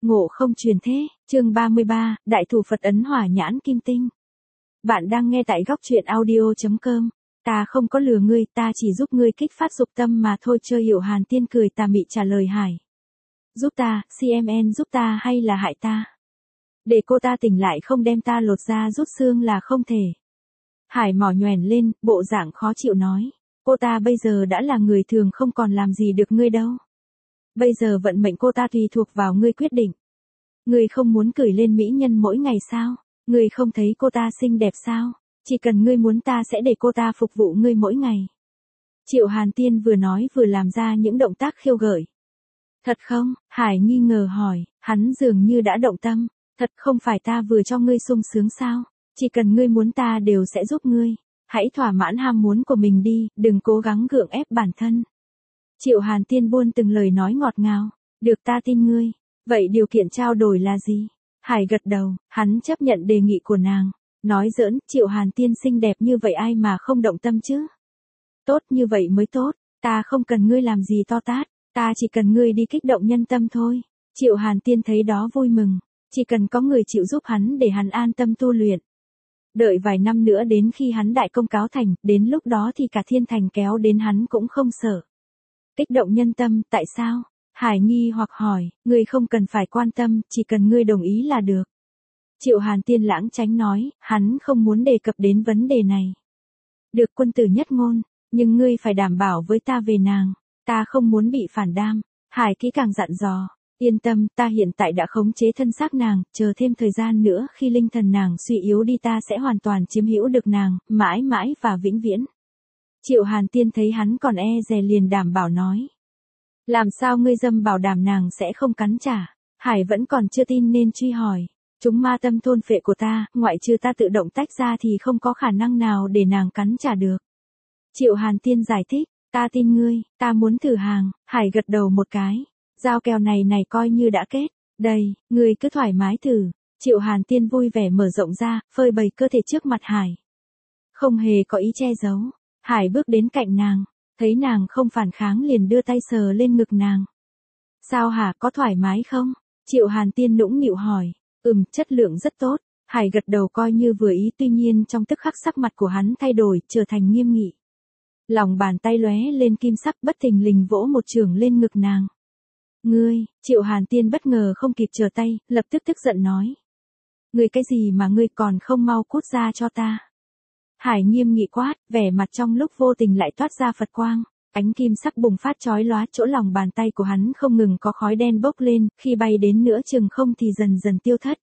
Ngộ không truyền thế, chương 33, Đại thủ Phật ấn hỏa nhãn kim tinh. Bạn đang nghe tại góc truyện audio.com. Ta không có lừa ngươi, ta chỉ giúp ngươi kích phát dục tâm mà thôi. Chơi Hiểu Hàn Tiên cười tà mị trả lời Hải. Giúp ta, CMN giúp ta hay là hại ta? Để cô ta tỉnh lại không đem ta lột ra rút xương là không thể. Hải mỏ nhoẻn lên, bộ dạng khó chịu nói. Cô ta bây giờ đã là người thường không còn làm gì được ngươi đâu. Bây giờ vận mệnh cô ta tùy thuộc vào ngươi quyết định. Ngươi không muốn cười lên mỹ nhân mỗi ngày sao? Ngươi không thấy cô ta xinh đẹp sao? Chỉ cần ngươi muốn ta sẽ để cô ta phục vụ ngươi mỗi ngày. Triệu Hàn Tiên vừa nói vừa làm ra những động tác khiêu gợi. Thật không? Hải nghi ngờ hỏi, hắn dường như đã động tâm. Thật không phải ta vừa cho ngươi sung sướng sao? Chỉ cần ngươi muốn ta đều sẽ giúp ngươi. Hãy thỏa mãn ham muốn của mình đi, đừng cố gắng gượng ép bản thân. Triệu Hàn Tiên buôn từng lời nói ngọt ngào. Được, ta tin ngươi. Vậy điều kiện trao đổi là gì? Hải gật đầu, hắn chấp nhận đề nghị của nàng. Nói giỡn, Triệu Hàn Tiên xinh đẹp như vậy ai mà không động tâm chứ? Tốt như vậy mới tốt, ta không cần ngươi làm gì to tát, ta chỉ cần ngươi đi kích động nhân tâm thôi. Triệu Hàn Tiên thấy đó vui mừng, chỉ cần có người chịu giúp hắn để hắn an tâm tu luyện. Đợi vài năm nữa đến khi hắn đại công cáo thành, đến lúc đó thì cả thiên thành kéo đến hắn cũng không sợ. Kích động nhân tâm, tại sao? Hải nghi hoặc hỏi, ngươi không cần phải quan tâm, chỉ cần ngươi đồng ý là được. Triệu Hàn Tiên lãng tránh nói, hắn không muốn đề cập đến vấn đề này. Được, quân tử nhất ngôn, nhưng ngươi phải đảm bảo với ta về nàng, ta không muốn bị phản đam. Hải kỹ càng dặn dò, yên tâm, ta hiện tại đã khống chế thân xác nàng, chờ thêm thời gian nữa khi linh thần nàng suy yếu đi ta sẽ hoàn toàn chiếm hữu được nàng, mãi mãi và vĩnh viễn. Triệu Hàn Tiên thấy hắn còn e dè liền đảm bảo nói. Làm sao ngươi dâm bảo đảm nàng sẽ không cắn trả? Hải vẫn còn chưa tin nên truy hỏi. Chúng ma tâm thôn phệ của ta, ngoại trừ ta tự động tách ra thì không có khả năng nào để nàng cắn trả được. Triệu Hàn Tiên giải thích, ta tin ngươi, ta muốn thử hàng. Hải gật đầu một cái. Giao kèo này coi như đã kết. Đây, ngươi cứ thoải mái thử. Triệu Hàn Tiên vui vẻ mở rộng ra, phơi bày cơ thể trước mặt Hải. Không hề có ý che giấu. Hải bước đến cạnh nàng. Thấy nàng không phản kháng liền đưa tay sờ lên ngực nàng. Sao hả, có thoải mái không? Triệu Hàn Tiên nũng nịu hỏi. Chất lượng rất tốt. Hải gật đầu coi như vừa ý, tuy nhiên trong tức khắc sắc mặt của hắn thay đổi, trở thành nghiêm nghị. Lòng bàn tay lóe lên kim sắc, bất thình lình vỗ một chưởng lên ngực nàng. Ngươi, Triệu Hàn Tiên bất ngờ không kịp trở tay, lập tức tức giận nói. Ngươi cái gì mà ngươi còn không mau cút ra cho ta? Hải nghiêm nghị quát, vẻ mặt trong lúc vô tình lại toát ra Phật quang. Ánh kim sắc bùng phát chói lóa, chỗ lòng bàn tay của hắn không ngừng có khói đen bốc lên, khi bay đến nửa chừng không thì dần dần tiêu thất.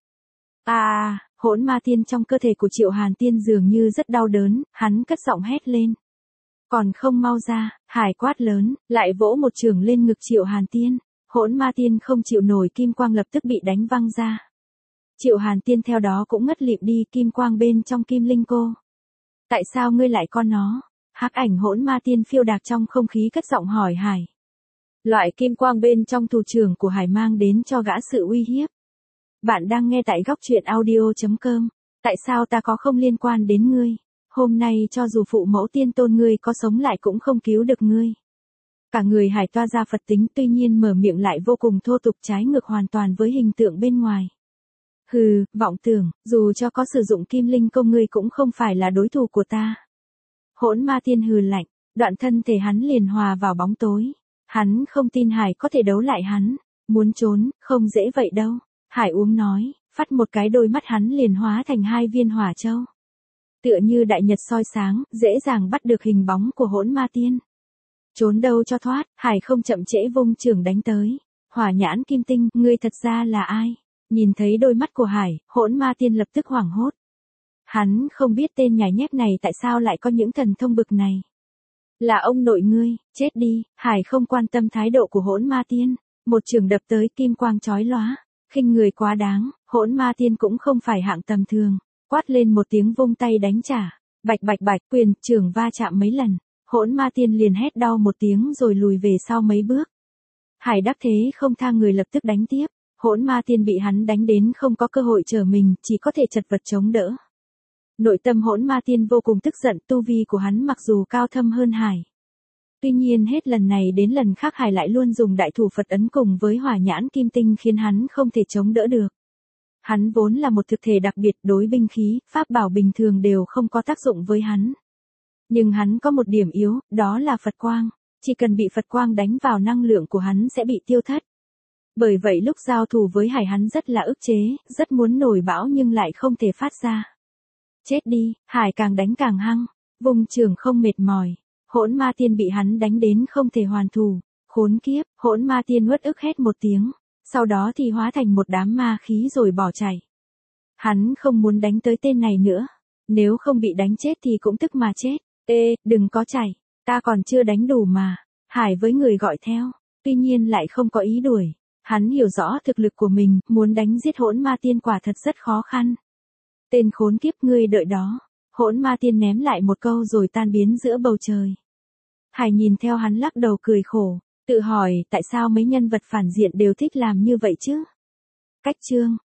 Hỗn ma tiên trong cơ thể của Triệu Hàn Tiên dường như rất đau đớn, hắn cất giọng hét lên. Còn không mau ra, Hải quát lớn, lại vỗ một chưởng lên ngực Triệu Hàn Tiên. Hỗn ma tiên không chịu nổi kim quang lập tức bị đánh văng ra. Triệu Hàn Tiên theo đó cũng ngất lịm đi, kim quang bên trong kim linh cô. Tại sao ngươi lại có nó? Hắc ảnh hỗn ma tiên phiêu đạc trong không khí cất giọng hỏi Hải. Loại kim quang bên trong thủ trưởng của Hải mang đến cho gã sự uy hiếp. Bạn đang nghe tại góc truyện audio.com. Tại sao ta có không liên quan đến ngươi? Hôm nay cho dù phụ mẫu tiên tôn ngươi có sống lại cũng không cứu được ngươi. Cả người Hải toa ra Phật tính, tuy nhiên mở miệng lại vô cùng thô tục, trái ngược hoàn toàn với hình tượng bên ngoài. Hừ, vọng tưởng, dù cho có sử dụng kim linh công ngươi cũng không phải là đối thủ của ta. Hỗn ma tiên hừ lạnh, đoạn thân thể hắn liền hòa vào bóng tối. Hắn không tin Hải có thể đấu lại hắn. Muốn trốn, không dễ vậy đâu. Hải uống nói, phát một cái đôi mắt hắn liền hóa thành hai viên hỏa châu. Tựa như đại nhật soi sáng, dễ dàng bắt được hình bóng của hỗn ma tiên. Trốn đâu cho thoát, Hải không chậm trễ vung chưởng đánh tới. Hỏa nhãn kim tinh, ngươi thật ra là ai? Nhìn thấy đôi mắt của Hải, hỗn ma tiên lập tức hoảng hốt. Hắn không biết tên nhái nhép này tại sao lại có những thần thông bực này. Là ông nội ngươi, chết đi. Hải không quan tâm thái độ của hỗn ma tiên. Một chưởng đập tới, kim quang chói lóa. Khinh người quá đáng, hỗn ma tiên cũng không phải hạng tầm thường. Quát lên một tiếng vung tay đánh trả. Bạch bạch bạch, quyền chưởng va chạm mấy lần. Hỗn ma tiên liền hét đau một tiếng rồi lùi về sau mấy bước. Hải đắc thế không tha người lập tức đánh tiếp. Hỗn ma tiên bị hắn đánh đến không có cơ hội trở mình, chỉ có thể chật vật chống đỡ. Nội tâm hỗn ma tiên vô cùng tức giận, tu vi của hắn mặc dù cao thâm hơn Hải. Tuy nhiên hết lần này đến lần khác Hải lại luôn dùng đại thủ Phật ấn cùng với hỏa nhãn kim tinh khiến hắn không thể chống đỡ được. Hắn vốn là một thực thể đặc biệt, đối binh khí, pháp bảo bình thường đều không có tác dụng với hắn. Nhưng hắn có một điểm yếu, đó là Phật quang. Chỉ cần bị Phật quang đánh vào năng lượng của hắn sẽ bị tiêu thất. Bởi vậy lúc giao thủ với Hải hắn rất là ức chế, rất muốn nổi bão nhưng lại không thể phát ra. Chết đi, Hải càng đánh càng hăng, vùng trường không mệt mỏi. Hỗn ma tiên bị hắn đánh đến không thể hoàn thủ. Khốn kiếp, hỗn ma tiên uất ức hét một tiếng. Sau đó thì hóa thành một đám ma khí rồi bỏ chạy. Hắn không muốn đánh tới tên này nữa. Nếu không bị đánh chết thì cũng tức mà chết. Ê, đừng có chạy. Ta còn chưa đánh đủ mà. Hải với người gọi theo. Tuy nhiên lại không có ý đuổi. Hắn hiểu rõ thực lực của mình. Muốn đánh giết hỗn ma tiên quả thật rất khó khăn. Tên khốn kiếp ngươi đợi đó. Hỗn ma tiên ném lại một câu rồi tan biến giữa bầu trời. Hải nhìn theo hắn lắc đầu cười khổ. Tự hỏi tại sao mấy nhân vật phản diện đều thích làm như vậy chứ? Cách chương